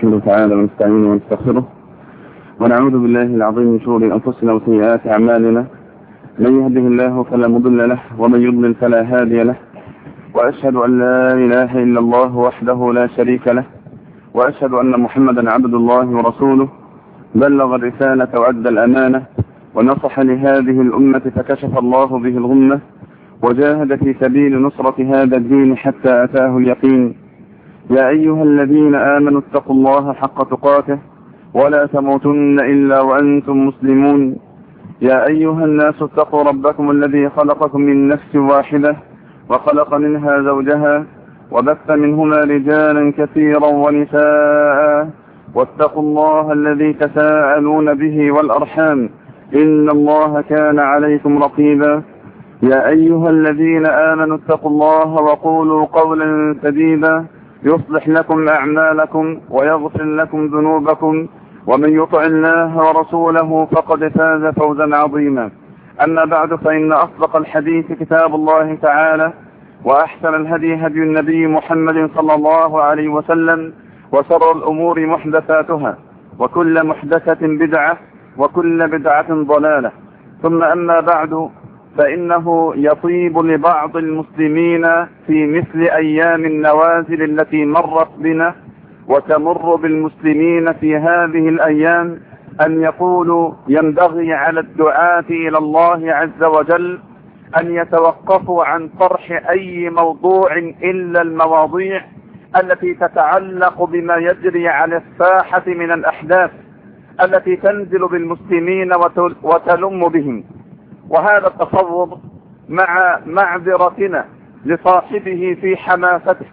نحمده تعالى ونستعينه ونستغفره ونعوذ بالله العظيم من شرور أنفسنا وسيئات أعمالنا. من يهده الله فلا مضل له ومن يضلل فلا هادي له، وأشهد أن لا إله إلا الله وحده لا شريك له، وأشهد أن محمدا عبد الله ورسوله بلغ الرسالة وأدى الأمانة ونصح لهذه الأمة فكشف الله به الغمة وجاهد في سبيل نصرة هذا الدين حتى أتاه اليقين. يا أيها الذين آمنوا اتقوا الله حق تقاته ولا تموتن إلا وأنتم مسلمون. يا أيها الناس اتقوا ربكم الذي خلقكم من نفس واحدة وخلق منها زوجها وبث منهما رجالا كثيرا ونساء، واتقوا الله الذي تساءلون به والأرحام إن الله كان عليكم رقيبا. يا أيها الذين آمنوا اتقوا الله وقولوا قولا سديدا يصلح لكم أعمالكم ويغفر لكم ذنوبكم، ومن يطع الله ورسوله فقد فاز فوزا عظيما. أما بعد، فإن أصدق الحديث كتاب الله تعالى، وأحسن الهدي هدي النبي محمد صلى الله عليه وسلم، وشر الأمور محدثاتها، وكل محدثة بدعة، وكل بدعة ضلالة. ثم أما بعد، فإنه يطيب لبعض المسلمين في مثل أيام النوازل التي مرت بنا وتمر بالمسلمين في هذه الأيام أن يقولوا: ينبغي على الدعاة إلى الله عز وجل أن يتوقفوا عن طرح أي موضوع إلا المواضيع التي تتعلق بما يجري على الساحة من الأحداث التي تنزل بالمسلمين وتلم بهم. وهذا التصور مع معذرتنا لصاحبه في حماسته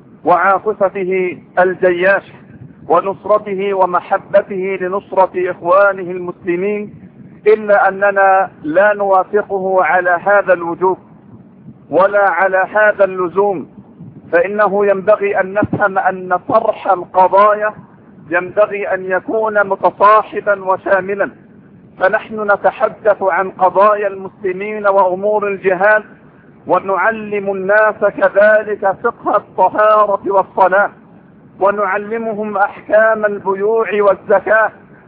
وعاطفته الجياشة ونصرته ومحبته لنصرة إخوانه المسلمين، إلا أننا لا نوافقه على هذا الوجوب ولا على هذا اللزوم. فإنه ينبغي أن نفهم أن طرح القضايا ينبغي أن يكون متصاحبا وشاملا. فنحن نتحدث عن قضايا المسلمين وأمور الجهاد، ونعلم الناس كذلك فقه الطهارة والصلاة، ونعلمهم أحكام البيوع والزكاة،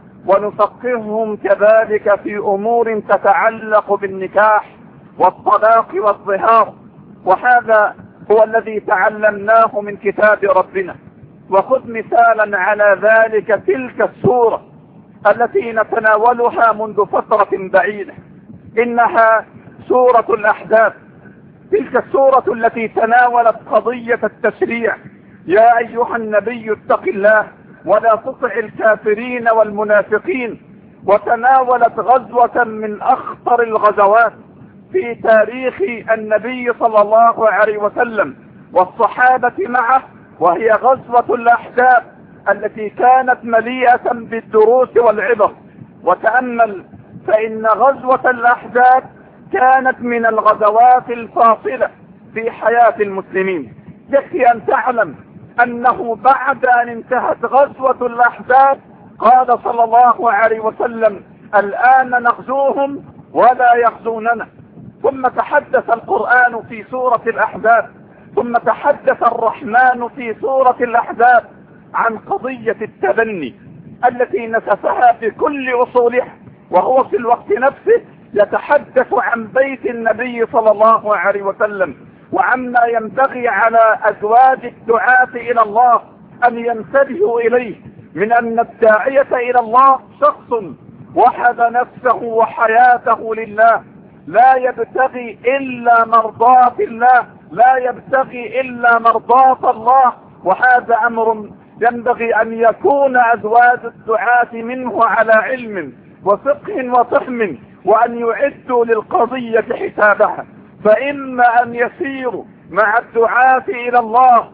ونفقههم كذلك في أمور تتعلق بالنكاح والطلاق والظهار. وهذا هو الذي تعلمناه من كتاب ربنا. وخذ مثالا على ذلك تلك السورة التي نتناولها منذ فترة بعيدة، إنها سورة الأحزاب، تلك السورة التي تناولت قضية التشريع. يا أيها النبي اتق الله ولا تطع الكافرين والمنافقين. وتناولت غزوة من أخطر الغزوات في تاريخ النبي صلى الله عليه وسلم والصحابة معه، وهي غزوة الأحزاب التي كانت مليئة بالدروس والعبر. وتأمل، فإن غزوة الأحزاب كانت من الغزوات الفاصلة في حياة المسلمين. يكفي أن تعلم أنه بعد أن انتهت غزوة الأحزاب قال صلى الله عليه وسلم: الآن نغزوهم ولا يغزوننا. ثم تحدث القرآن في سورة الأحزاب، ثم تحدث الرحمن في سورة الأحزاب عن قضية التبني التي نسفها بكل أصولها، وهو في الوقت نفسه يتحدث عن بيت النبي صلى الله عليه وسلم، وعما ينبغي على أزواج الدعاة إلى الله أن ينتبهوا إليه، من أن الداعية إلى الله شخص وحد نفسه وحياته لله، لا يبتغي إلا مرضاة الله، لا يبتغي إلا مرضاة الله. وهذا أمر ينبغي أن يكون أزواج الدعاة منه على علم وفقه وفهم، وأن يعدوا للقضية حسابها. فإما أن يسيروا مع الدعاة إلى الله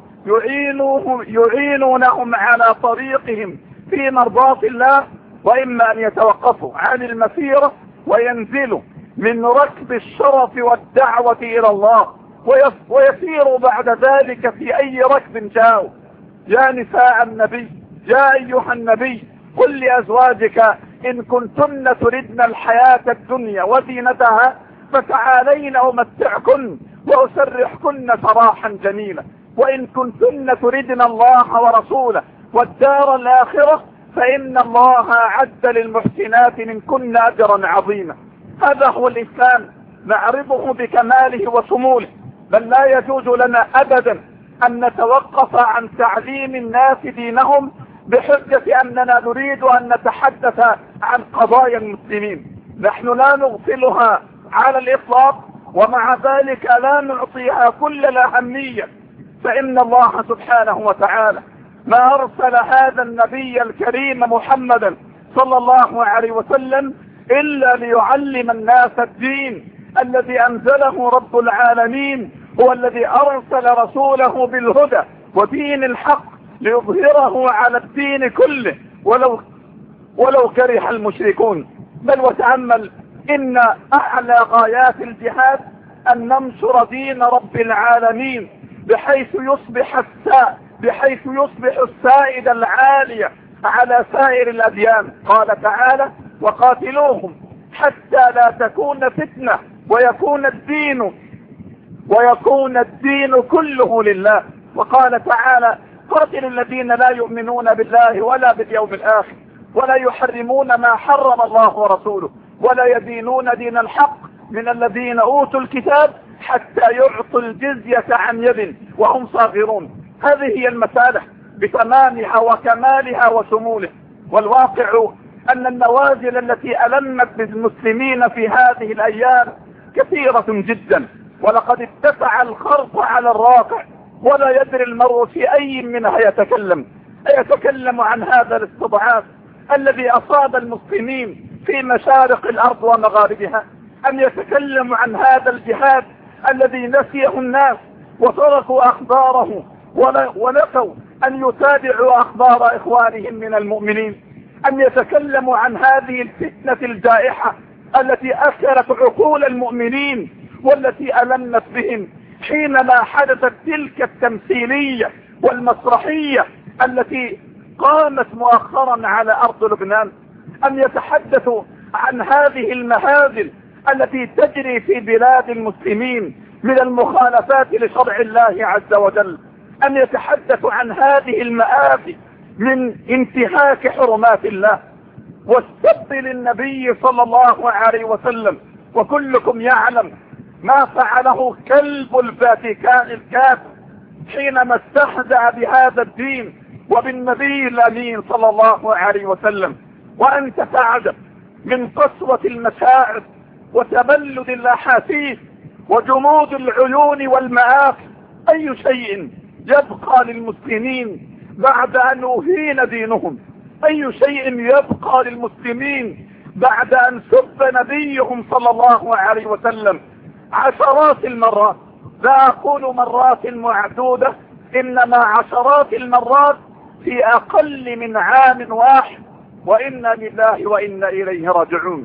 يعينونهم على طريقهم في مرضاة الله، وإما أن يتوقفوا عن المسيرة وينزلوا من ركب الشرف والدعوة إلى الله ويسيروا بعد ذلك في أي ركب جاءوا. يا نساء النبي، يا أيها النبي، قل لأزواجك: إن كنتن تردن الحياة الدنيا وزينتها فتعالين أمتعكن وأسرحكن سراحا جميلا، وإن كنتن تردن الله ورسوله والدار الآخرة، فإن الله أعد للمحسنات منكن أجرا عظيما. هذا هو الإسلام، نعرضه بكماله وشموله، بل لا يجوز لنا أبدا أن نتوقف عن تعليم الناس دينهم بحجة أننا نريد أن نتحدث عن قضايا المسلمين. نحن لا نغفلها على الإطلاق، ومع ذلك لا نعطيها كل الأهمية، فإن الله سبحانه وتعالى ما أرسل هذا النبي الكريم محمدا صلى الله عليه وسلم إلا ليعلم الناس الدين الذي أنزله رب العالمين، هو الذي أرسل رسوله بالهدى ودين الحق ليظهره على الدين كله ولو كره المشركون. بل وتأمل إن أعلى غايات الجهاد أن ننشر دين رب العالمين بحيث يصبح السائد العالية على سائر الأديان. قال تعالى: وقاتلوهم حتى لا تكون فتنة ويكون الدين كله لله. وقال تعالى: قاتلوا الذين لا يؤمنون بالله ولا باليوم الآخر ولا يحرمون ما حرم الله ورسوله ولا يدينون دين الحق من الذين أوتوا الكتاب حتى يعطوا الجزية عن يد وهم صاغرون. هذه هي المسألة بتمامها وكمالها وشموله. والواقع أن النوازل التي ألمت بالمسلمين في هذه الأيام كثيرة جدا، ولقد اتسع الخرق على الراقع، ولا يدري المرء في أي منها يتكلم عن هذا الاستضعاف الذي أصاب المسلمين في مشارق الأرض ومغاربها، أم يتكلم عن هذا الجهاد الذي نسيه الناس وتركوا أخباره ونسوا أن يتابعوا أخبار إخوانهم من المؤمنين، أم يتكلموا عن هذه الفتنة الجائحة التي أكلت عقول المؤمنين والتي ألمت بهم حينما حدثت تلك التمثيلية والمسرحية التي قامت مؤخرا على أرض لبنان، أم يتحدثوا عن هذه المهازل التي تجري في بلاد المسلمين من المخالفات لشرع الله عز وجل، أم يتحدثوا عن هذه المآسي من انتهاك حرمات الله والسب للنبي صلى الله عليه وسلم. وكلكم يعلم ما فعله كلب الفاتيكان الكافر حينما استهزأ بهذا الدين وبالنبي الأمين صلى الله عليه وسلم. وأنت تعجب من قسوة المشاعر وتبلد الأحاسيس وجمود العيون والمآخذ. أي شيء يبقى للمسلمين بعد أن أهين دينهم؟ أي شيء يبقى للمسلمين بعد أن سب نبيهم صلى الله عليه وسلم عشرات المرات؟ لا أقول مرات معدودة، إنما عشرات المرات في أقل من عام واحد. وإنا لله وإنا إليه راجعون.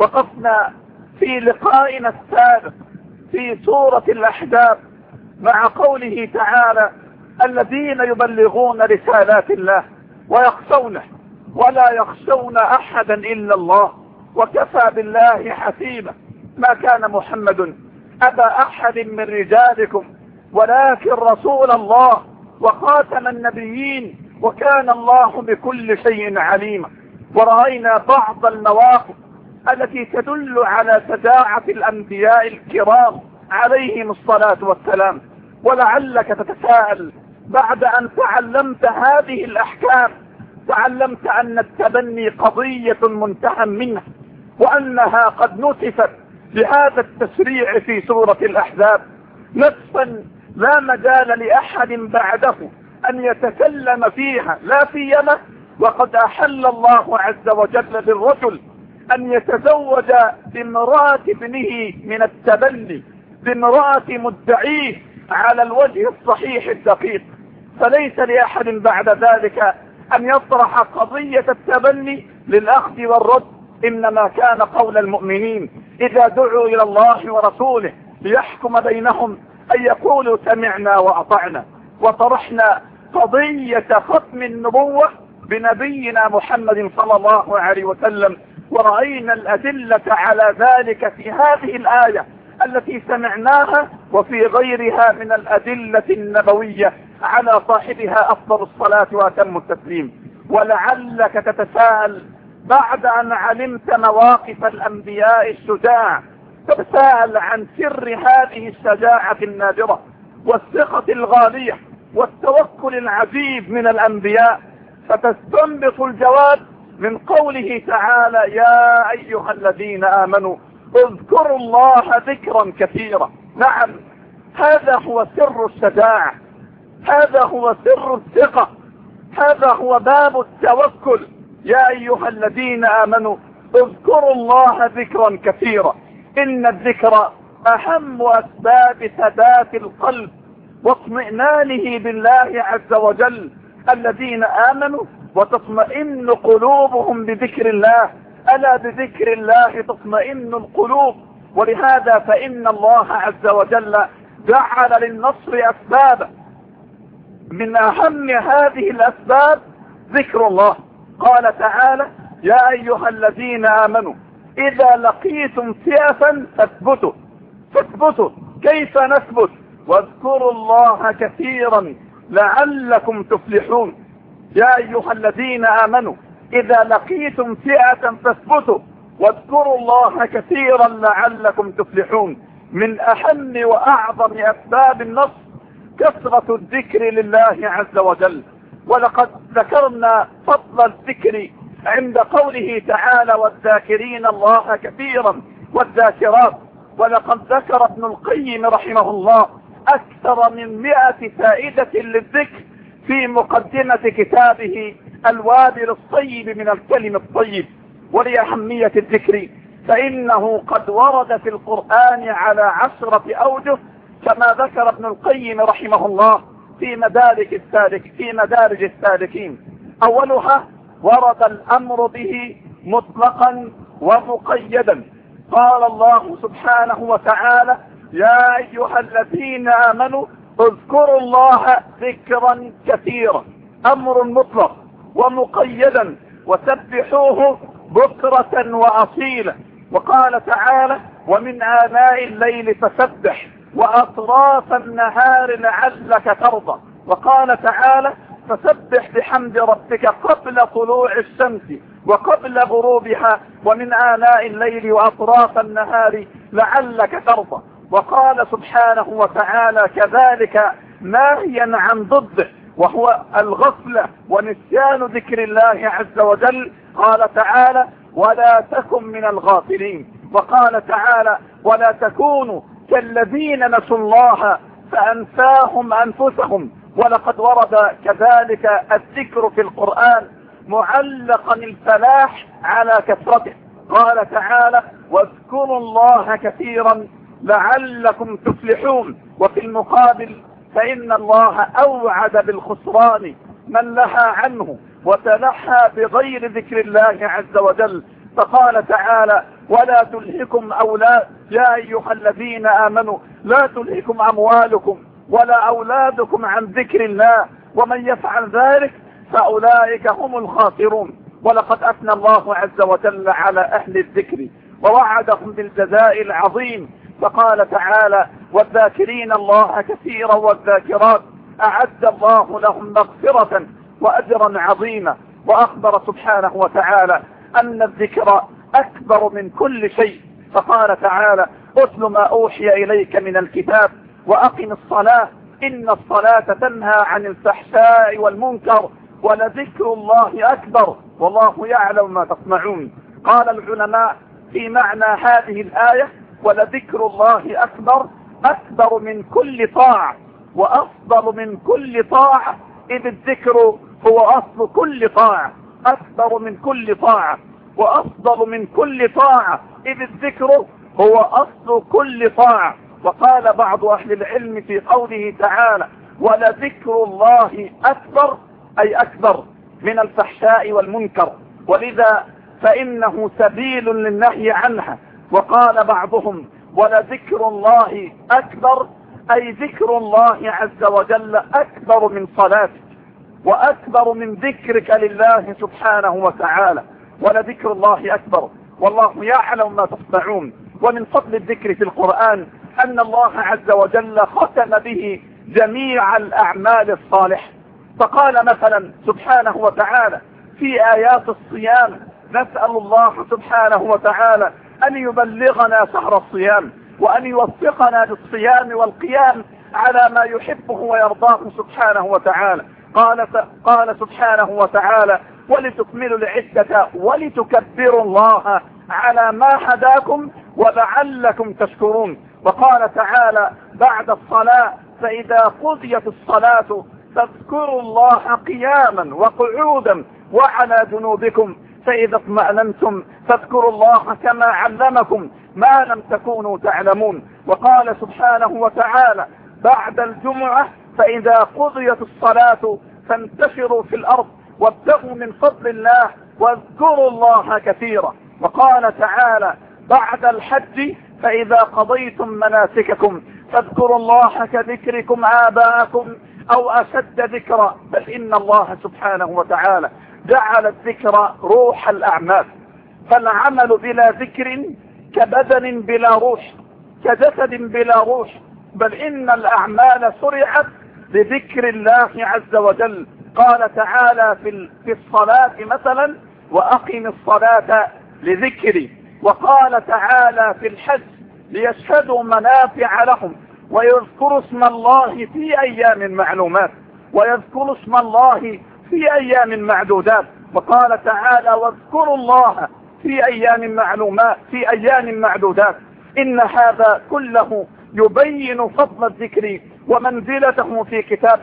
وقفنا في لقائنا السابق في سورة الأحزاب مع قوله تعالى: الذين يبلغون رسالات الله ويخشونه ولا يخشون أحدا إلا الله وكفى بالله حسيبا. ما كان محمد أبا أحد من رجالكم ولكن رسول الله وخاتم النبيين وكان الله بكل شيء عليما. ورأينا بعض المواقف التي تدل على شجاعة الأنبياء الكرام عليهم الصلاة والسلام. ولعلك تتساءل بعد أن تعلمت هذه الأحكام، تعلمت أن التبني قضية منتهى منها، وأنها قد نسفت بهذا التشريع في سورة الأحزاب نسفا لا مجال لأحد بعده أن يتكلم فيها، لا سيما وقد أحل الله عز وجل للرجل أن يتزوج بامرأة ابنه من التبني، بامرأة مدعيه على الوجه الصحيح الدقيق. فليس لأحد بعد ذلك أن يطرح قضية التبني للأخذ والرد، إنما كان قول المؤمنين إذا دعوا إلى الله ورسوله ليحكم بينهم أن يقولوا سمعنا وأطعنا. وطرحنا قضية ختم النبوة بنبينا محمد صلى الله عليه وسلم، ورأينا الأدلة على ذلك في هذه الآية التي سمعناها وفي غيرها من الأدلة النبوية على صاحبها أفضل الصلاة وأتم التسليم. ولعلك تتساءل بعد أن علمت مواقف الأنبياء الشجاع، تتساءل عن سر هذه الشجاعة النادرة والثقة الغالية والتوكل العجيب من الأنبياء، فتستنبط الجواب من قوله تعالى: يا أيها الذين آمنوا اذكروا الله ذكرا كثيرا. نعم، هذا هو سر الشجاعة، هذا هو سر الثقة، هذا هو باب التوكل. يا أيها الذين آمنوا اذكروا الله ذكرا كثيرا. إن الذكر أهم أسباب ثبات القلب واطمئنانه بالله عز وجل. الذين آمنوا وتطمئن قلوبهم بذكر الله، ألا بذكر الله تطمئن القلوب. ولهذا فإن الله عز وجل جعل للنصر أسبابا، من أهم هذه الأسباب ذكر الله. قال تعالى: يا أيها الذين آمنوا إذا لقيتم فئة فاثبتوا. فاثبتوا، كيف نثبت؟ واذكروا الله كثيرا لعلكم تفلحون. يا أيها الذين آمنوا إذا لقيتم فئة فاثبتوا واذكروا الله كثيرا لعلكم تفلحون. من أهم وأعظم أسباب النصر كثرة الذكر لله عز وجل. ولقد ذكرنا فضل الذكر عند قوله تعالى: والذاكرين الله كثيرا والذاكرات. ولقد ذكر ابن القيم رحمه الله أكثر من 100 فائدة للذكر في مقدمة كتابه الوابل الطيب من الكلم الطيب. ولأهمية الذكر فإنه قد ورد في القرآن على 10 أوجه كما ذكر ابن القيم رحمه الله في مدارج السالكين. أولها ورد الأمر به مطلقا ومقيدا. قال الله سبحانه وتعالى: يا أيها الذين آمنوا اذكروا الله ذكرا كثيرا. أمر مطلق ومقيدا: وسبحوه بكرة وأصيلا. وقال تعالى: ومن آناء الليل فسبح وأطراف النهار لعلك ترضى. وقال تعالى: فسبح بحمد ربك قبل طلوع الشمس وقبل غروبها ومن آناء الليل وأطراف النهار لعلك ترضى. وقال سبحانه وتعالى كذلك ناهيا عن ضده وهو الغفلة ونسيان ذكر الله عز وجل. قال تعالى: ولا تكن من الغافلين. وقال تعالى: ولا تكونوا كالذين نسوا الله فأنساهم أنفسهم. ولقد ورد كذلك الذكر في القرآن معلقا الفلاح على كثرته. قال تعالى: واذكروا الله كثيرا لعلكم تفلحون. وفي المقابل فإن الله أوعد بالخسران من لها عنه وتلحى بغير ذكر الله عز وجل. فقال تعالى: ولا تلهكم يا أيها الذين آمنوا لا تلهكم أموالكم ولا أولادكم عن ذكر الله ومن يفعل ذلك فأولئك هم الخاسرون. ولقد أثنى الله عز وجل على أهل الذكر ووعدهم بالجزاء العظيم. فقال تعالى: والذاكرين الله كثيرا والذاكرات أعد الله لهم مغفرة وأجرا عظيما. وأخبر سبحانه وتعالى أن الذكر أكبر من كل شيء. فقال تعالى: اتل ما أوحي إليك من الكتاب وأقم الصلاة إن الصلاة تنهى عن الفحشاء والمنكر ولذكر الله أكبر والله يعلم ما تصنعون. قال العلماء في معنى هذه الآية: ولذكر الله أكبر من كل طاعة وأفضل من كل طاعة، إذ الذكر هو أصل كل طاعة. أكبر من كل طاعة وأفضل من كل طاعة، إذ الذكر هو أصل كل طاعة. وقال بعض أهل العلم في قوله تعالى: ولذكر الله أكبر، أي أكبر من الفحشاء والمنكر، ولذا فإنه سبيل للنهي عنها. وقال بعضهم: ولذكر الله أكبر، أي ذكر الله عز وجل أكبر من صلاتك وأكبر من ذكرك لله سبحانه وتعالى. ولذكر الله أكبر والله يعلم ما تصنعون. ومن فضل الذكر في القرآن أن الله عز وجل ختم به جميع الأعمال الصالحة. فقال مثلا سبحانه وتعالى في آيات الصيام: نسأل الله سبحانه وتعالى أن يبلغنا شهر الصيام وأن يوفقنا للصيام والقيام على ما يحبه ويرضاه سبحانه وتعالى. قال سبحانه وتعالى: ولتكملوا العدة ولتكبروا الله على ما هداكم ولعلكم تشكرون. وقال تعالى بعد الصلاة: فإذا قضيت الصلاة فاذكروا الله قياما وقعودا وعلى جنوبكم فإذا اطمأننتم فاذكروا الله كما علمكم ما لم تكونوا تعلمون. وقال سبحانه وتعالى بعد الجمعة: فإذا قضيت الصلاة فانتشروا في الأرض وابتغوا من فضل الله واذكروا الله كثيرا. وقال تعالى بعد الحج: فإذا قضيتم مناسككم فاذكروا الله كذكركم آباءكم أو أشد ذكرا، بل إن الله سبحانه وتعالى جعل الذكر روح الأعمال. فالعمل بلا ذكر كبدن بلا روح، كجسد بلا روح، بل إن الأعمال سرعت بذكر الله عز وجل. قال تعالى في الصلاة مثلا: وأقم الصلاة لذكري. وقال تعالى في الحج: ليشهدوا منافع لهم ويذكروا اسم الله في أيام معلومات، ويذكروا اسم الله في أيام معدودات. وقال تعالى: واذكروا الله في أيام معدودات. إن هذا كله يبين فضل الذكر ومنزلته في كتاب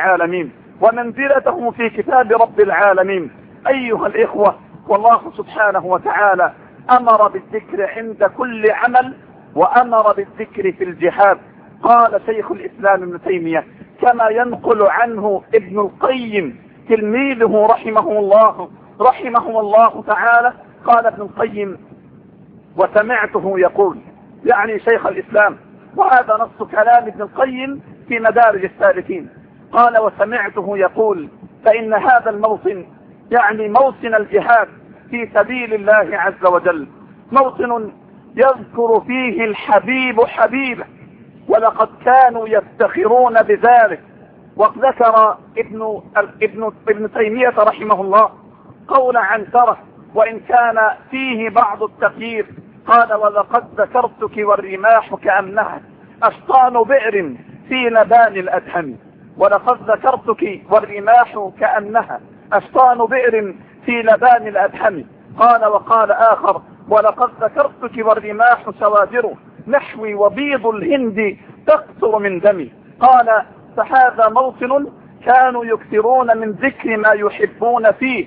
رب العالمين. أيها الإخوة، والله سبحانه وتعالى أمر بالذكر عند كل عمل وأمر بالذكر في الجهاد. قال شيخ الإسلام ابن تيمية كما ينقل عنه ابن القيم تلميذه رحمه الله تعالى، قال ابن القيم: وسمعته يقول، يعني شيخ الإسلام، وهذا نص كلام ابن القيم في مدارج السالكين. قال: وسمعته يقول: فإن هذا الموطن، يعني موطن الجهاد في سبيل الله عز وجل، موطن يذكر فيه الحبيب حبيبه، ولقد كانوا يفتخرون بذلك. وذكر ابن تيمية رحمه الله قول عنترة وإن كان فيه بعض التغيير، قال: ولقد ذكرتك والرماح كأنها أشطان بئر في لبان الأدهم. ولقد ذكرتك والرماح كأنها أشطان بئر في لبان الأدهم. قال: وقال آخر: ولقد ذكرتك والرماح سوادر نحوي وبيض الهند تقطر من دمي. قال: فهذا موطن كانوا يكثرون من ذكر ما يحبون فيه،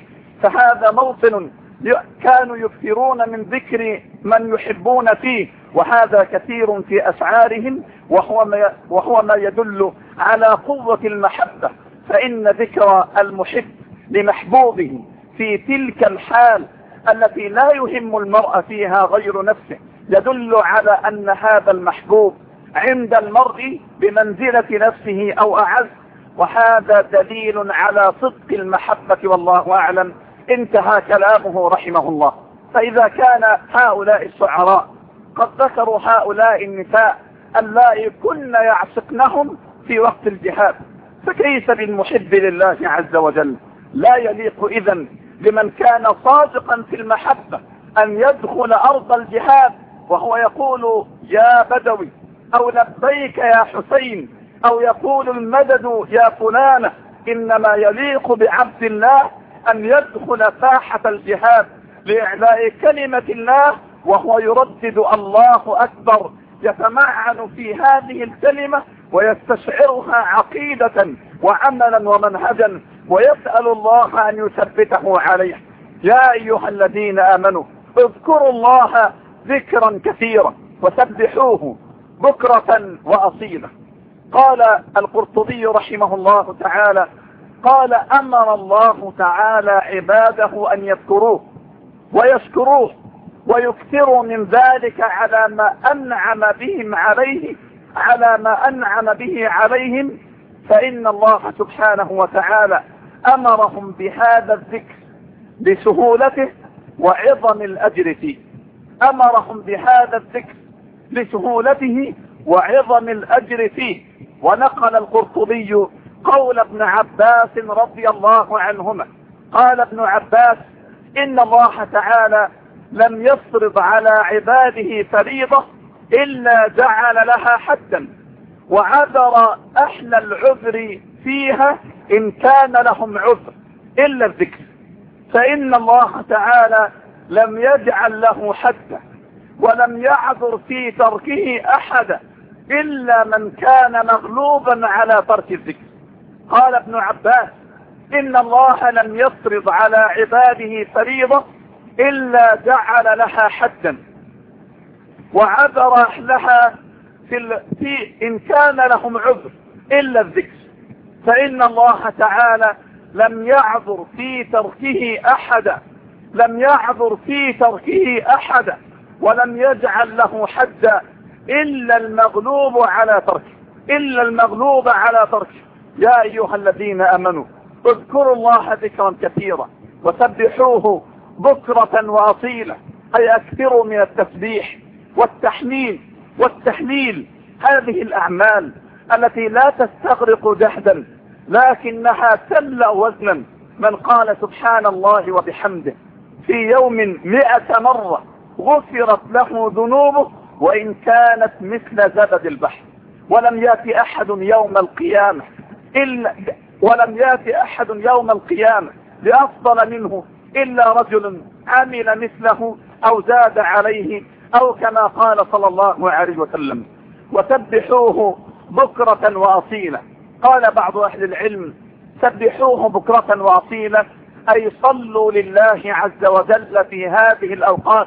كانوا يكثرون من ذكر من يحبون فيه، وهذا كثير في أشعارهم، وهو ما يدل على قوة المحبة. فإن ذكر المحب لمحبوبه في تلك الحال التي لا يهم المرء فيها غير نفسه يدل على أن هذا المحبوب عند المرء بمنزلة نفسه أو أعز، وهذا دليل على صدق المحبة والله أعلم. انتهى كلامه رحمه الله. فإذا كان هؤلاء الشعراء قد ذكروا هؤلاء النساء اللائي كن يعشقنهم في وقت الجهاد، فكيف بالمحب لله عز وجل؟ لا يليق إذن لمن كان صادقا في المحبة أن يدخل أرض الجهاد وهو يقول يا بدوي، أو لبيك يا حسين، أو يقول المدد يا فلانة. إنما يليق بعبد الله أن يدخل ساحة الجهاد لإعلاء كلمة الله وهو يردد الله أكبر، يتمعن في هذه الكلمة ويستشعرها عقيدة وعملا ومنهجا، ويسأل الله أن يثبته عليه. يا أيها الذين آمنوا اذكروا الله ذكرا كثيرا وسبحوه بكرة وأصيلا. قال القرطبي رحمه الله تعالى: قال: أمر الله تعالى عباده أن يذكروه ويشكروه ويكثروا من ذلك على ما أنعم به عليهم، فإن الله سبحانه وتعالى أمرهم بهذا الذكر لسهولته وعظم الأجر فيه. أمرهم بهذا الذكر لسهولته وعظم الأجر فيه. ونقل القرطبي قول ابن عباس رضي الله عنهما. قال ابن عباس: إن الله تعالى لم يفرض على عباده فريضة إلا جعل لها حدا، وعذر أهل العذر فيها إن كان لهم عذر إلا الذكر، فإن الله تعالى لم يجعل له حدا، ولم يعذر في تركه أحدا إلا من كان مغلوبا على ترك الذكر. قال ابن عباس: إن الله لم يفرض على عباده فريضة إلا جعل لها حدا، وعذر أهلها في إن كان لهم عذر إلا الذكر، فإن الله تعالى لم يعذر في تركه أحدا، لم يعذر في تركه أحدا، ولم يجعل له حدا إلا المغلوب على تركه، إلا المغلوب على تركه. يا أيها الذين آمنوا اذكروا الله ذكرا كثيرا وسبحوه بكرة وأصيلا، أي أكثروا من التسبيح والتحليل، هذه الأعمال التي لا تستغرق جهدا لكنها تملأ وزنا. من قال سبحان الله وبحمده في يوم 100 مرة غفرت له ذنوبه وإن كانت مثل زبد البحر. ولم يأتي أحد يوم القيامة بأفضل منه إلا رجل عمل مثله أو زاد عليه، أو كما قال صلى الله عليه وسلم: وسبحوه بكرة وأصيلا. قال بعض أهل العلم: سبحوه بكرة وأصيلا أي صلوا لله عز وجل في هذه الأوقات،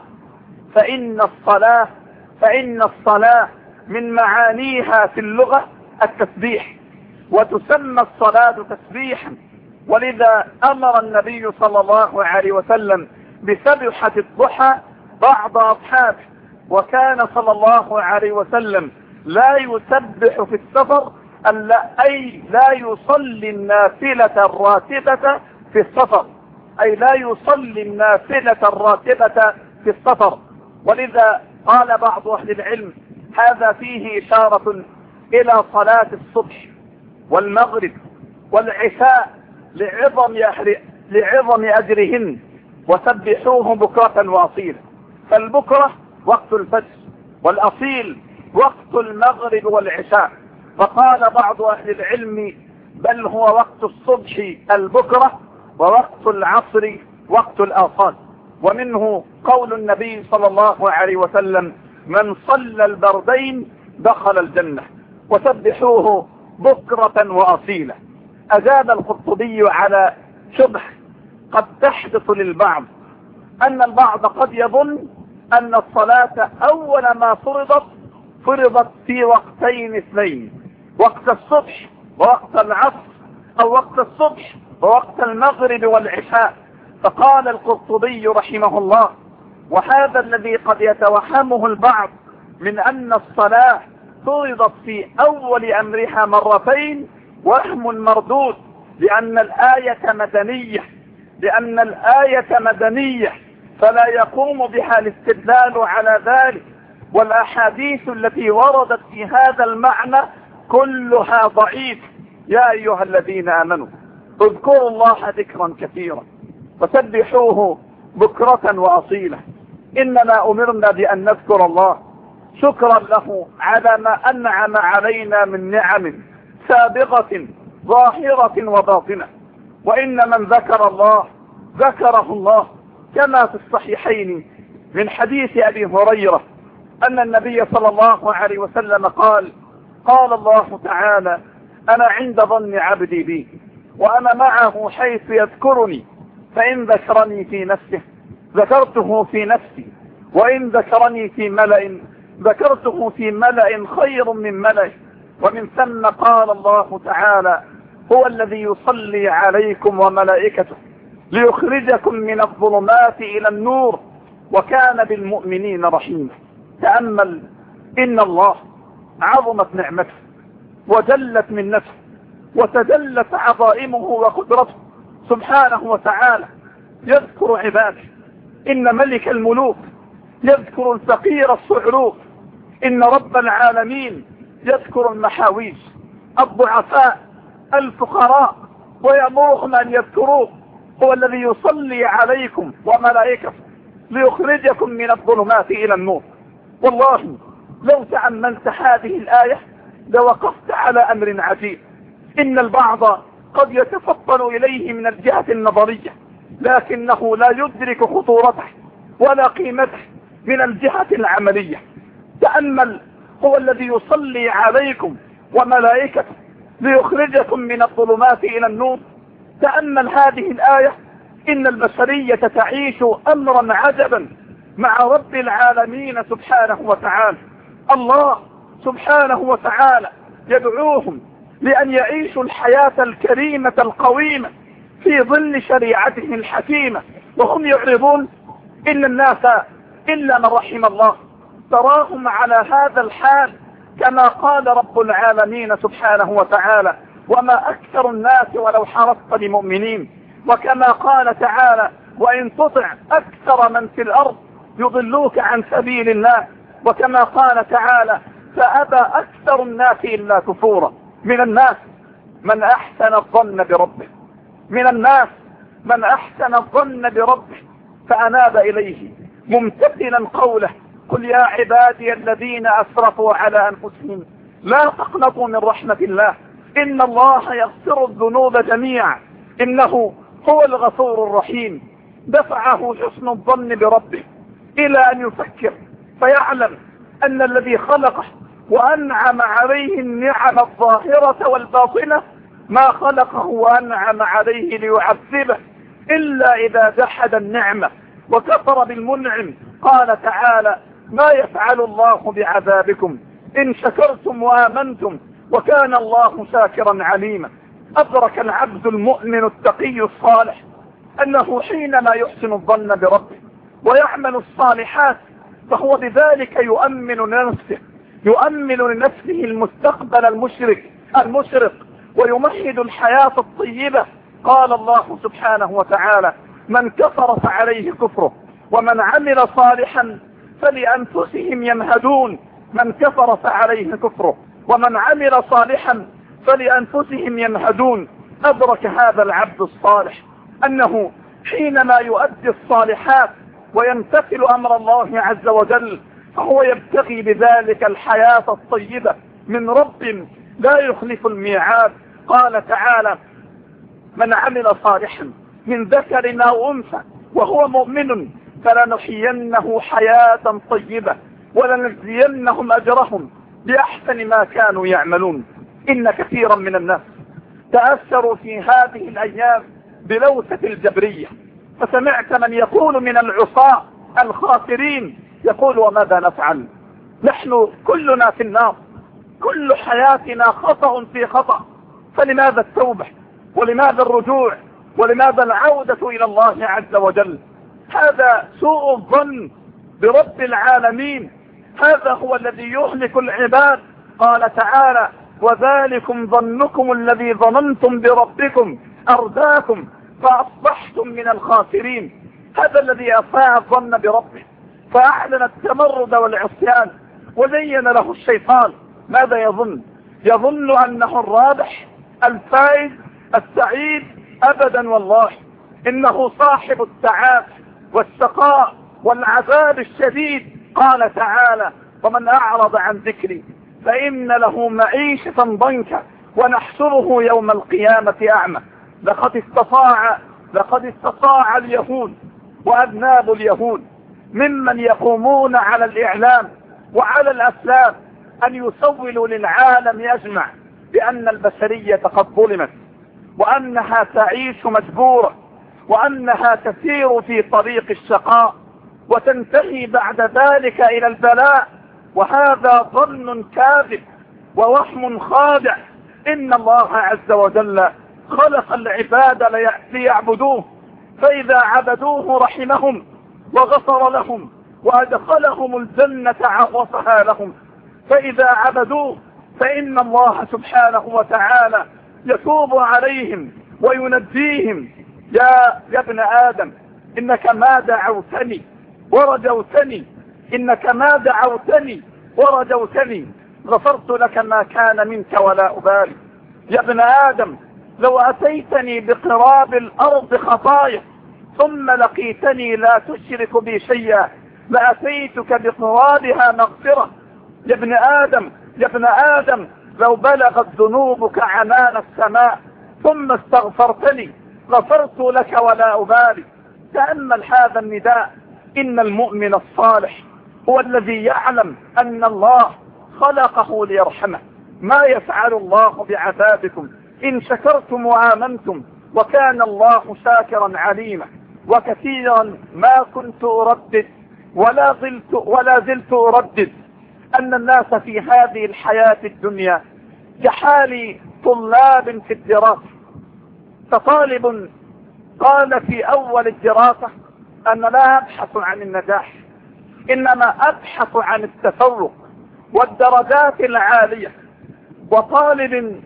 فإن الصلاة من معانيها في اللغة التسبيح، وتسمى الصلاة تسبيحا، ولذا أمر النبي صلى الله عليه وسلم بسبحة الضحى بعض أصحابه، وكان صلى الله عليه وسلم لا يسبح في السفر، أي لا يصلي النافلة الراتبة في السفر، أي لا يصلي النافلة الراتبة في السفر. ولذا قال بعض أهل العلم: هذا فيه إشارة إلى صلاة الصبح والمغرب والعشاء لعظم أجرهن، وسبحوه بكرة وأصيلا. فالبكرة وقت الفجر، والأصيل وقت المغرب والعشاء. فقال بعض أهل العلم: بل هو وقت الصبح البكرة، ووقت العصر وقت الآصال. ومنه قول النبي صلى الله عليه وسلم: من صلى البردين دخل الجنة. وسبحوه بكرة وأصيلا. أجاب القرطبي على شبهة قد تحدث للبعض، أن البعض قد يظن أن الصلاة أول ما فرضت في وقتين اثنين: وقت الصبح ووقت العصر، أو وقت الصبح ووقت المغرب والعشاء. فقال القرطبي رحمه الله: وهذا الذي قد يتوهمه البعض من أن الصلاة فرضت في أول أمرها مرتين وهم مردود، لأن الآية مدنية فلا يقوم بها الاستدلال على ذلك، والأحاديث التي وردت في هذا المعنى كلها ضعيف. يا أيها الذين آمنوا اذكروا الله ذكرا كثيرا وسبحوه بكرة وأصيلا. إننا أمرنا بأن نذكر الله شكرا له على ما أنعم علينا من نعم سابقة ظاهرة وباطنة، وإن من ذكر الله ذكره الله، كما في الصحيحين من حديث أبي هريرة أن النبي صلى الله عليه وسلم قال: قال الله تعالى: أنا عند ظن عبدي بي وأنا معه حيث يذكرني، فإن ذكرني في نفسه ذكرته في نفسي، وإن ذكرني في ملأ ذكرته في ملأ خير من ملأ. ومن ثم قال الله تعالى: هو الذي يصلي عليكم وملائكته ليخرجكم من الظلمات إلى النور وكان بالمؤمنين رحيما. تأمل، إن الله عظمت نعمته وجلت منته وتجلت عظائمه وقدرته سبحانه وتعالى يذكر عباده. إن ملك الملوك يذكر الفقير الصعلوك، إن رب العالمين يذكر المحاويج، الضعفاء الفقراء ويأمرهم أن يذكروه. هو الذي يصلي عليكم وملائكته ليخرجكم من الظلمات إلى النور. والله لو تأملت هذه الآية لوقفت على أمر عجيب. إن البعض قد يتفطن إليه من الجهة النظرية لكنه لا يدرك خطورته ولا قيمته من الجهة العملية. تأمل، هو الذي يصلي عليكم وملائكته ليخرجكم من الظلمات إلى النور. تأمل هذه الآية، إن البشرية تعيش أمرا عجبا مع رب العالمين سبحانه وتعالى. الله سبحانه وتعالى يدعوهم لأن يعيشوا الحياة الكريمة القويمة في ظل شريعته الحكيمة، وهم يعرضون. إن الناس إلا من رحم الله تراهم على هذا الحال، كما قال رب العالمين سبحانه وتعالى: وما أكثر الناس ولو حرصت بمؤمنين. وكما قال تعالى: وإن تطع أكثر من في الأرض يضلوك عن سبيل الله. وكما قال تعالى: فأبى أكثر الناس إلا كفورا. من الناس من أحسن الظن بربه، من الناس من أحسن الظن بربه فأناب إليه ممتثلا قوله: قل يا عبادي الذين أسرفوا على أنفسهم لا تقنطوا من رحمة الله إن الله يغفر الذنوب جميعا إنه هو الغفور الرحيم. دفعه حسن الظن بربه إلى أن يفكر فيعلم أن الذي خلقه وأنعم عليه النعم الظاهرة والباطنة ما خلقه وأنعم عليه ليعذبه إلا إذا جحد النعمة وكفر بالمنعم. قال تعالى: ما يفعل الله بعذابكم إن شكرتم وآمنتم وكان الله شاكرا عليما. أدرك العبد المؤمن التقي الصالح أنه حينما يحسن الظن بربه ويعمل الصالحات فهو بذلك يؤمن لنفسه المستقبل المشرق ويمهد الحياة الطيبة. قال الله سبحانه وتعالى: من كفر فعليه كفره ومن عمل صالحا فلأنفسهم يمهدون. من كفر فعليه كفره ومن عمل صالحا فلأنفسهم يمهدون. أدرك هذا العبد الصالح أنه حينما يؤدي الصالحات ويمتثل أمر الله عز وجل فهو يبتغي بذلك الحياة الطيبة من رب لا يخلف الميعاد. قال تعالى: من عمل صالحا من ذكر أو أنثى وهو مؤمن فلنحيينه حياة طيبة ولنجزينهم أجرهم بأحسن ما كانوا يعملون. إن كثيرا من الناس تأثروا في هذه الأيام بلوثة الجبرية، فسمعت من يقول من العصاة الخاسرين يقول: وماذا نفعل؟ نحن كلنا في النار، كل حياتنا خطأ في خطأ، فلماذا التوبة ولماذا الرجوع ولماذا العودة إلى الله عز وجل؟ هذا سوء الظن برب العالمين، هذا هو الذي يهلك العباد. قال تعالى: وذلكم ظنكم الذي ظننتم بربكم أرداكم فأصبحتم من الخاسرين. هذا الذي أساء الظن بربه فأعلن التمرد والعصيان وزين له الشيطان. ماذا يظن؟ يظن أنه الرابح الفائز السعيد. أبدا والله، إنه صاحب التعاب والسقاء والعذاب الشديد. قال تعالى: ومن أعرض عن ذكري فإن له معيشة ضنكا ونحشره يوم القيامة أعمى. لقد استطاع اليهود وأذناب اليهود ممن يقومون على الإعلام وعلى الأفلام أن يسولوا للعالم أجمع بأن البشرية قد ظلمت وأنها تعيش مجبورة وأنها تسير في طريق الشقاء وتنتهي بعد ذلك إلى البلاء. وهذا ظن كاذب ووهم خادع. إن الله عز وجل خلق العباد ليعبدوه، فإذا عبدوه رحمهم وغفر لهم وأدخلهم الجنة عرفها لهم. فإذا عبدوه فإن الله سبحانه وتعالى يتوب عليهم وينجيهم. يا ابن آدم إنك ما دعوتني ورجوتني، إنك ما دعوتني ورجوتني غفرت لك ما كان منك ولا أبالي. يا ابن آدم لو أتيتني بقراب الأرض خطايا ثم لقيتني لا تشرك بي شيئا لأتيتك بقرابها مغفرة. يا ابن آدم يا ابن آدم لو بلغت ذنوبك عنان السماء ثم استغفرتني غفرت لك ولا أبالي. تأمل هذا النداء. إن المؤمن الصالح هو الذي يعلم أن الله خلقه ليرحمه. ما يفعل الله بعذابكم إن شكرتم وآمنتم وكان الله شاكرا عليما. وكثيرا ما كنت أردد ولا زلت أردد أن الناس في هذه الحياة الدنيا كحال طلاب في الدراسة. فطالب قال في أول الدراسة أنا لا أبحث عن النجاح إنما أبحث عن التفوق والدرجات العالية. وطالب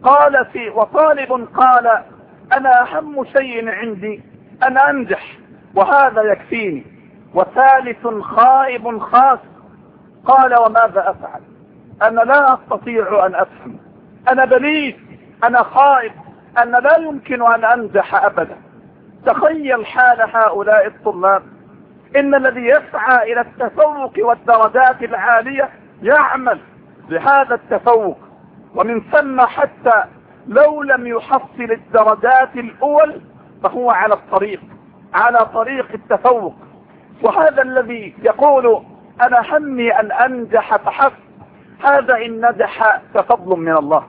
قال أنا أهم شيء عندي أن أنجح وهذا يكفيني. وثالث خائب خاص قال وماذا أفعل؟ أنا لا أستطيع أن أفهم، أنا بليد، أنا خائب، أنا لا يمكن أن أنجح أبدا. تخيل حال هؤلاء الطلاب. إن الذي يسعى إلى التفوق والدرجات العالية يعمل بهذا التفوق، ومن ثم حتى لو لم يحصل الدرجات الأول فهو على طريق التفوق. وهذا الذي يقول أنا همي أن أنجح فحسب، هذا إن نجح ففضل من الله،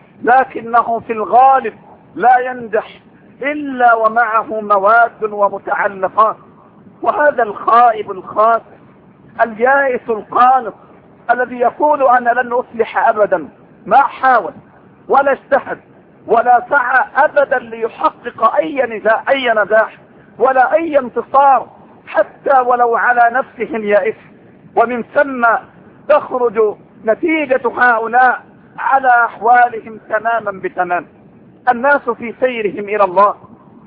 لكنه في الغالب لا ينجح إلا ومعه مواد ومتعلقات. وهذا الخائب الخاسر اليائس القانط الذي يقول أنا لن أصلح أبدا، ما حاول ولا اجتهد ولا سعى أبدا ليحقق أي نجاح ولا أي انتصار حتى ولو على نفسه اليائس. ومن ثم تخرج نتيجة هؤلاء على أحوالهم تماما بتمام. الناس في سيرهم إلى الله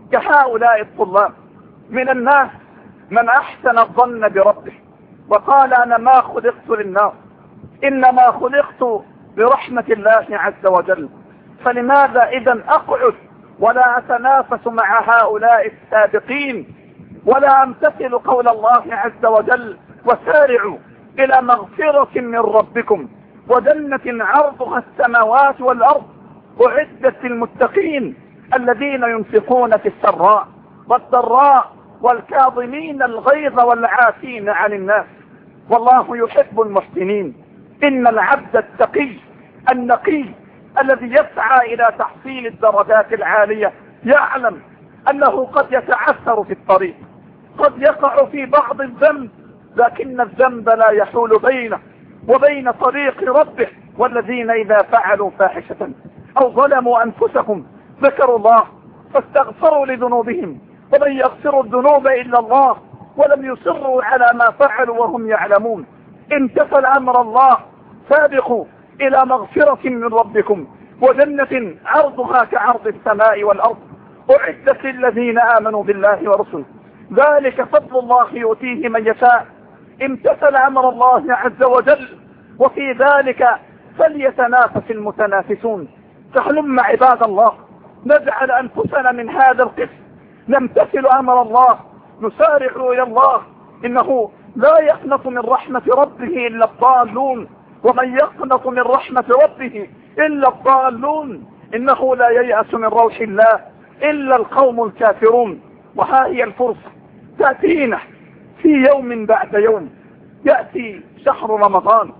كهؤلاء الطلاب. من الناس من أحسن الظن بربه وقال أنا ما خلقت للناس إنما خلقت برحمة الله عز وجل، فلماذا إذا أقعد ولا أتنافس مع هؤلاء السابقين ولا أمتثل قول الله عز وجل وسارعوا إلى مغفرة من ربكم وجنة عرضها السماوات والأرض أعدت للمتقين الذين ينفقون في السراء والضراء والكاظمين الغيظ والعافين عن الناس والله يحب المحسنين. إن العبد التقي النقي الذي يسعى إلى تحصيل الدرجات العالية يعلم أنه قد يتعثر في الطريق، قد يقع في بعض الذنب، لكن الذنب لا يحول بينه وبين طريق ربه. والذين إذا فعلوا فاحشة أو ظلموا أنفسهم ذكروا الله فاستغفروا لذنوبهم ومن يغفر الذنوب إلا الله ولم يصروا على ما فعلوا وهم يعلمون. امتثل أمر الله سابقوا إلى مغفرة من ربكم وجنة عرضها كعرض السماء والأرض أعدت للذين آمنوا بالله ورسله ذلك فضل الله يؤتيه من يشاء. امتثل أمر الله عز وجل وفي ذلك فليتنافس المتنافسون. فهلم عباد الله نجعل أنفسنا من هذا القسم، نمتثل أمر الله، نسارع إلى الله. إنه لا يقنط من رحمة ربه إلا الضالون، ومن يقنط من رحمة ربه إلا الضالون. إنه لا ييأس من روح الله إلا القوم الكافرون. وها هي الفرصة تأتينا في يوم بعد يوم. يأتي شهر رمضان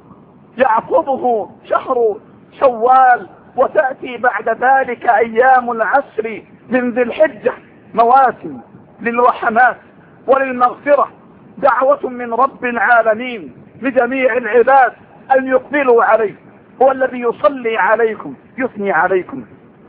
يعقبه شهر شوال وتأتي بعد ذلك أيام العشر من ذي الحجة، مواسم للرحمات وللمغفرة، دعوة من رب العالمين لجميع العباد أن يقبلوا عليه. هو الذي يصلي عليكم يثني عليكم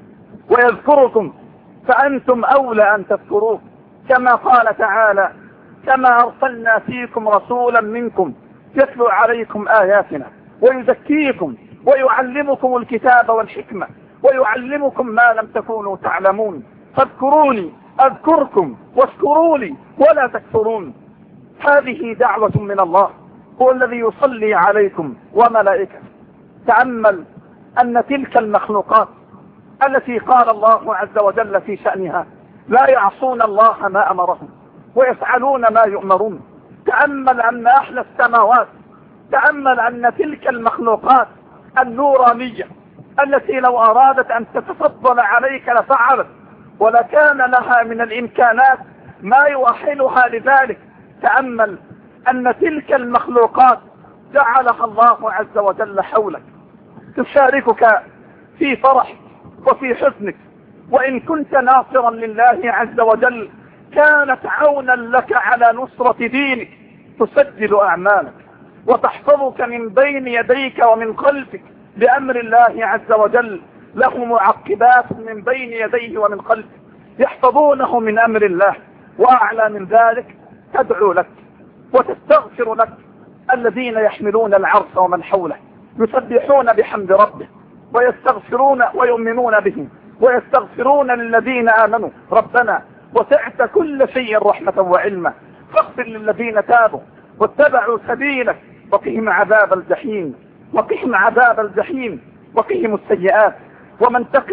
ويذكركم فأنتم أولى أن تذكروه، كما قال تعالى كما أرسلنا فيكم رسولا منكم يتلو عليكم آياتنا ويزكيكم ويعلمكم الكتاب والحكمة ويعلمكم ما لم تكونوا تعلمون. فاذكروني أذكركم واشكروا لي ولا تكفرون. هذه دعوة من الله، هو الذي يصلي عليكم وملائكته. تأمل أن تلك المخلوقات التي قال الله عز وجل في شأنها لا يعصون الله ما أمرهم ويفعلون ما يؤمرون. تأمل أن أحلى السماوات، تأمل أن تلك المخلوقات النورانية التي لو أرادت أن تتفضل عليك لفعلت، ولكان لها من الإمكانات ما يؤهلها لذلك. تأمل أن تلك المخلوقات جعلها الله عز وجل حولك، تشاركك في فرحك وفي حزنك، وإن كنت ناصرا لله عز وجل كانت عونا لك على نصرة دينك، تسجل أعمالك وتحفظك من بين يديك ومن خلفك بأمر الله عز وجل. له معقبات من بين يديه ومن خلفه يحفظونه من أمر الله. وأعلى من ذلك تدعو لك وتستغفر لك. الذين يحملون العرش ومن حوله يسبحون بحمد ربه ويستغفرون ويؤمنون به ويستغفرون للذين آمنوا ربنا وسعت كل شيء رحمة وعلما فاغفر للذين تابوا واتبعوا سبيلك وقهم عذاب الجحيم وقهم عذاب الجحيم وقهم السيئات. ومن تق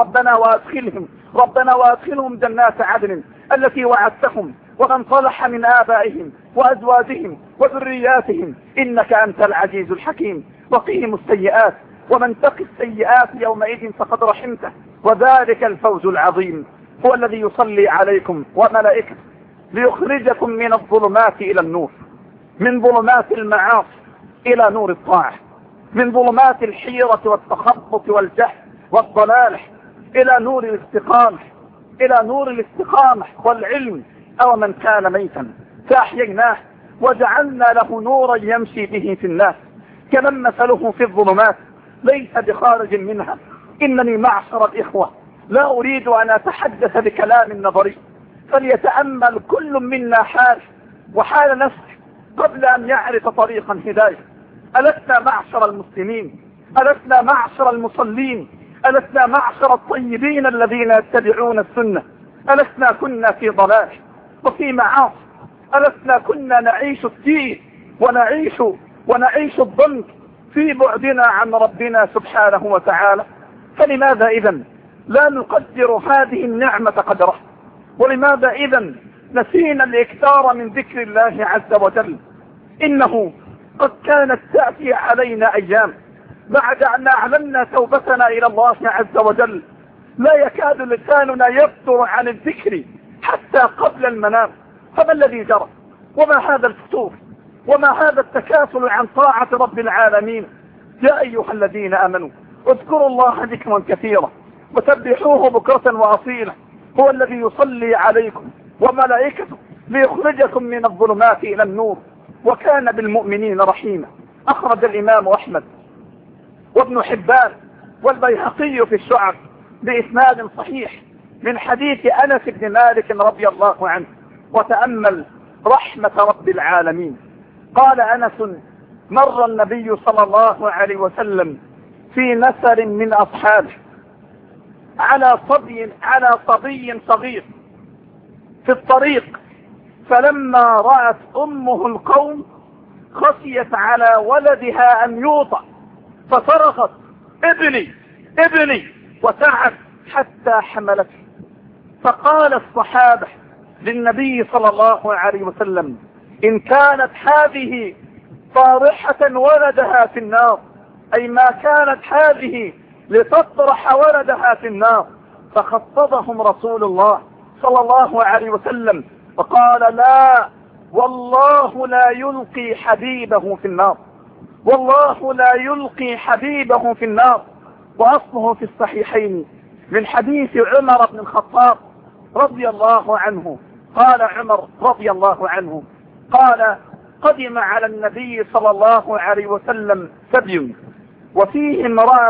ربنا وادخلهم جنات عدن التي وعدتهم ومن صلح من آبائهم وأزواجهم وذرياتهم إنك أنت العزيز الحكيم. وقهم السيئات ومن تق السيئات يومئذ فقد رحمته وذلك الفوز العظيم. هو الذي يصلي عليكم وملائكته ليخرجكم من الظلمات إلى النور، من ظلمات المعاصي إلى نور الطاعة، من ظلمات الحيرة والتخبط والجهل والضلال إلى نور الاستقامة، إلى نور الاستقامة والعلم. أو من كان ميتا فأحييناه وجعلنا له نورا يمشي به في الناس كمن مثله في الظلمات ليس بخارج منها. إنني معشر الإخوة لا أريد أن أتحدث بكلام نظري، فليتأمل كل منا حال وحال نفسه قبل أن يعرف طريق الهداية. ألسنا معشر المسلمين، ألسنا معشر المصلين، ألسنا معشر الطيبين الذين يتبعون السنة، ألسنا كنا في ضلال وفي معاصي، ألسنا كنا نعيش الدين ونعيش الضنك في بعدنا عن ربنا سبحانه وتعالى. فلماذا إذن لا نقدر هذه النعمة قدره؟ ولماذا إذن نسينا الإكثار من ذكر الله عز وجل؟ إنه قد كانت تأتي علينا أيام بعد أن أعلنا توبتنا إلى الله عز وجل لا يكاد لساننا يفتر عن الذكر حتى قبل المنام. فما الذي جرى؟ وما هذا الفتور؟ وما هذا التكاسل عن طاعة رب العالمين؟ يا أيها الذين آمنوا اذكروا الله ذكرا كثيرا وسبحوه بكرة وأصيلا. هو الذي يصلي عليكم وملائكته ليخرجكم من الظلمات إلى النور وكان بالمؤمنين رحيما. أخرج الإمام أحمد وابن حبان والبيهقي في الشعب بإسناد صحيح من حديث أنس بن مالك رضي الله عنه. وتأمل رحمة رب العالمين. قال أنس: مر النبي صلى الله عليه وسلم في نسر من أصحابه على صبي صغير في الطريق، فلما رأت أمه القوم خشيت على ولدها أن يوطأ فصرخت: ابني ابني، وسعت حتى حملته. فقال الصحابة للنبي صلى الله عليه وسلم: إن كانت هذه طارحة ولدها في النار، أي ما كانت هذه لتطرح ولدها في النار. فخفضهم رسول الله صلى الله عليه وسلم وقال: لا، والله لا يلقي حبيبه في النار، والله لا يلقي حبيبه في النار. وأصله في الصحيحين من حديث عمر بن الخطاب رضي الله عنه. قال عمر رضي الله عنه: قال: قدم على النبي صلى الله عليه وسلم سبي وفيه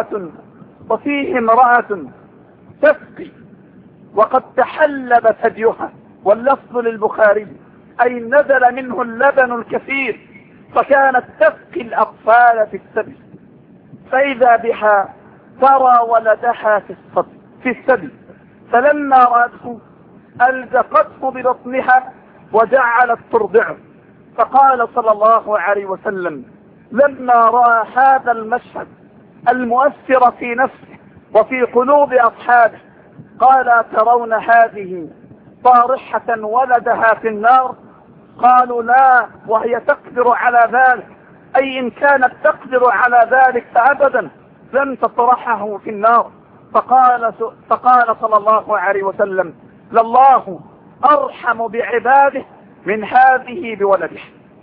امرأة تسقي وقد تحلب ثديها، واللفظ للبخاري أي نزل منه اللبن الكثير، فكانت تسقي الأطفال في السبي، فإذا بها ترى ولدها في السبي، فلما رأته ألزقته ببطنها وجعلت ترضعه. فقال صلى الله عليه وسلم لما رأى هذا المشهد المؤثر في نفسه وفي قلوب أصحابه. قال ترون هذه طارحة ولدها في النار؟ قالوا لا، وهي تقدر على ذلك، أي إن كانت تقدر على ذلك فأبدا لن تطرحه في النار. فقال صلى الله عليه وسلم لله أرحم بعباده من هذه بولده.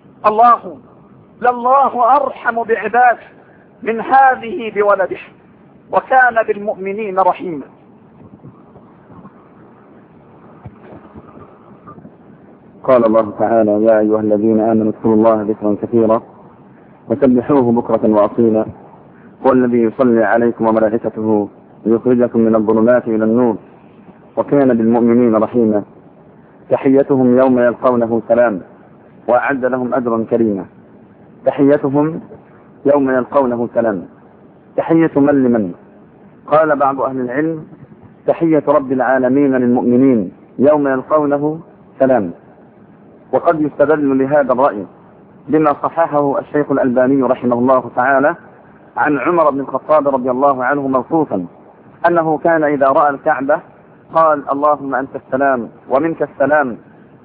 لله أرحم بعباده من هذه بولده، وكان بالمؤمنين رحيما. قال الله تعالى يا أيها الذين آمنوا اذكروا الله ذكرا كثيرا وسبحوه بكرة وأصيلا هو الذي يصلي عليكم وملائكته ليخرجكم من الظلمات إلى النور وكان بالمؤمنين رحيما. تحيتهم يوم يلقونه سلام وأعد لهم أجرا كريما. تحيتهم يوم يلقونه سلام. تحية من لمن؟ قال بعض أهل العلم تحية رب العالمين للمؤمنين يوم يلقونه سلام. وقد يستدل لهذا الرأي بما صححه الشيخ الألباني رحمه الله تعالى عن عمر بن الخطاب رضي الله عنه موقوفا أنه كان إذا رأى الكعبة قال اللهم أنت السلام ومنك السلام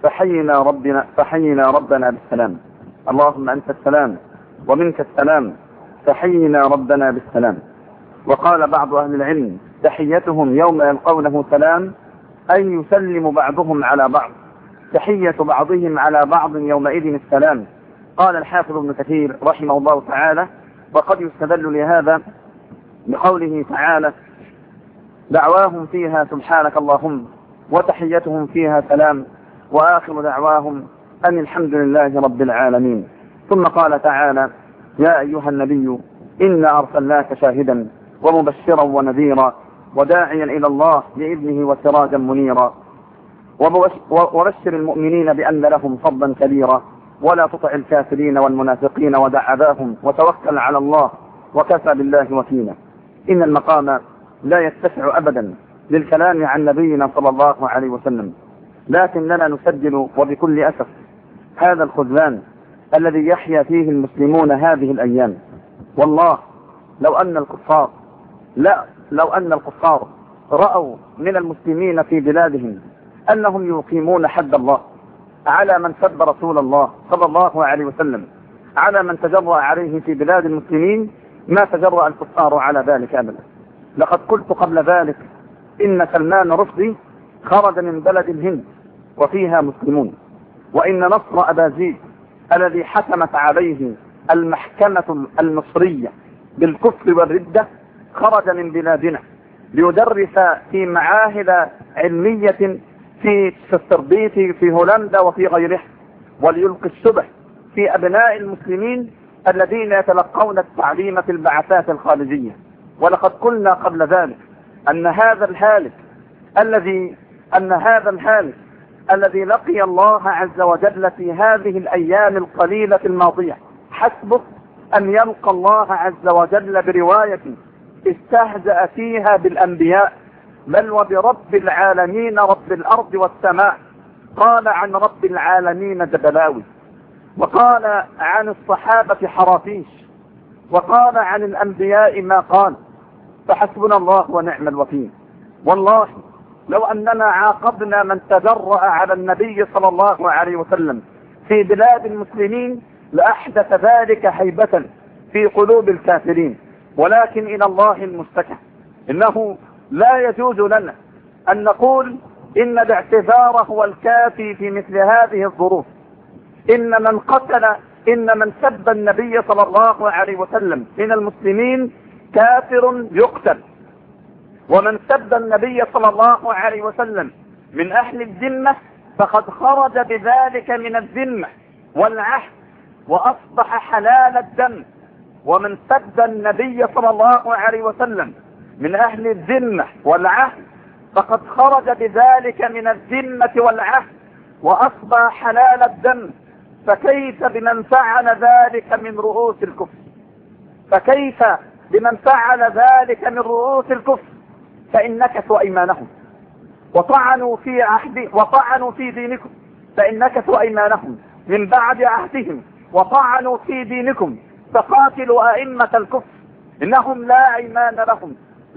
فحينا ربنا بالسلام. اللهم أنت السلام ومنك السلام فحينا ربنا بالسلام. وقال بعض أهل العلم تحيتهم يوم يلقونه سلام أي يسلم بعضهم على بعض، تحية بعضهم على بعض يومئذ السلام. قال الحافظ ابن كثير رحمه الله تعالى وقد يستدل لهذا بقوله تعالى دعواهم فيها سبحانك اللهم وتحيتهم فيها سلام وآخر دعواهم أن الحمد لله رب العالمين. ثم قال تعالى يا أيها النبي إنا أرسلناك شاهدا ومبشرا ونذيرا وداعيا إلى الله بإذنه وسراجا منيرا وبشر المؤمنين بأن لهم فضلا كبيرا ولا تطع الكافرين والمنافقين ودع أذاهم وتوكل على الله وكفى بالله وكيلا. إن المقام لا يتسع أبدا للكلام عن نبينا صلى الله عليه وسلم، لكننا نسجل وبكل أسف هذا الخذلان الذي يحيا فيه المسلمون هذه الأيام. والله لو أن الكفار رأوا من المسلمين في بلادهم أنهم يقيمون حد الله على من سب رسول الله صلى الله عليه وسلم، على من تجرأ عليه في بلاد المسلمين، ما تجرأ الكفار على ذلك أبدا. لقد قلت قبل ذلك إن سلمان رشدي خرج من بلد الهند وفيها مسلمون، وإن نصر أبازيد الذي حكمت عليه المحكمة المصرية بالكفر والردة خرج من بلادنا ليدرس في معاهد علمية في السربيت في هولندا وفي غيرها، وليلقي الشبه في أبناء المسلمين الذين يتلقون التعليم في البعثات الخارجية. ولقد قلنا قبل ذلك أن هذا الهالك الذي لقي الله عز وجل في هذه الأيام القليلة الماضية حسبه أن يلقى الله عز وجل برواية استهزأ فيها بالأنبياء بل وبرب العالمين رب الأرض والسماء. قال عن رب العالمين دبلاوي، وقال عن الصحابة حرافيش، وقال عن الأنبياء ما قال. فحسبنا الله ونعم الوكيل. والله لو أننا عاقبنا من تجرأ على النبي صلى الله عليه وسلم في بلاد المسلمين لأحدث ذلك هيبة في قلوب الكافرين، ولكن إلى الله المستكى. إنه لا يجوز لنا أن نقول إن الاعتذار هو الكافي في مثل هذه الظروف. إن من سب النبي صلى الله عليه وسلم من المسلمين كافر يقتل، ومن سب النبي صلى الله عليه وسلم من أهل الذمة فقد خرج بذلك من الذمة والعهد وأصبح حلال الدم. ومن سب النبي صلى الله عليه وسلم من أهل الذمة والعهد فقد خرج بذلك من الذمة والعهد وأصبح حلال الدم. فكيف بمن فعل ذلك من رؤوس الكفر؟ فكيف بمن فعل ذلك من رؤوس الكفر؟ فإن نكثوا أيمانهم وطعنوا في دينكم، فإن نكثوا أيمانهم من بعد عهدهم وطعنوا في دينكم فقاتلوا أئمة الكفر إنهم لا أيمان لهم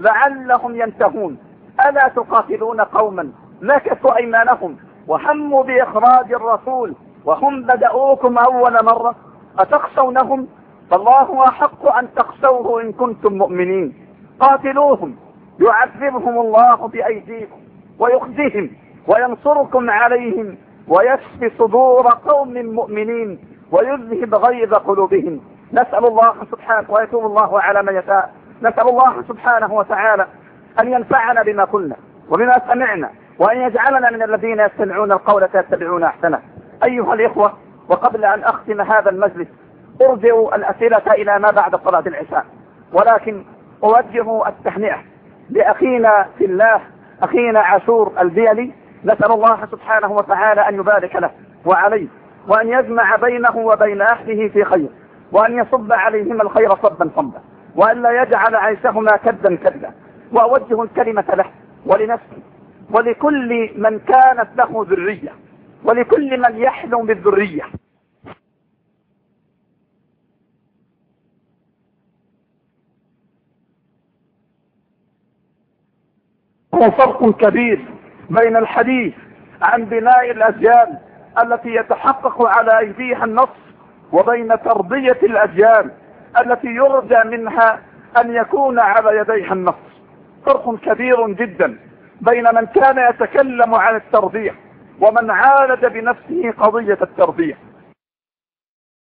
لعلهم ينتهون. ألا تقاتلون قوما نكثوا أيمانهم وهموا بإخراج الرسول وهم بدأوكم أول مرة؟ أتخشونهم؟ فالله أحق أن تخشوه إن كنتم مؤمنين. قاتلوهم يعذبهم الله بأيديكم ويخزيهم وينصركم عليهم ويشفي صدور قوم مؤمنين ويذهب غيظ قلوبهم. نسأل الله سبحانه ويتوب الله على من يشاء. نسأل الله سبحانه وتعالى أن ينفعنا بما قلنا وبما سمعنا وأن يجعلنا من الذين يستمعون القول فيتبعون أحسنه. أيها الإخوة، وقبل أن أختم هذا المجلس أرجع الأسئلة إلى ما بعد صلاة العشاء، ولكن أوجه التهنئة لأخينا في الله أخينا عاشور البيلي. نسأل الله سبحانه وتعالى أن يبارك له وعليه وأن يجمع بينه وبين أهله في خير وأن يصب عليهما الخير صبا صبا وأن لا يجعل عيشهما كدا كدا. وأوجه الكلمة له ولنفسي ولكل من كانت له ذرية ولكل من يحلم بالذرية. هو فرق كبير بين الحديث عن بناء الأجيال التي يتحقق على أيديها النصر وبين تربية الأجيال التي يرجى منها أن يكون على يديها النصر. فرق كبير جدا بين من كان يتكلم عن التربية ومن عالج بنفسه قضية التربية.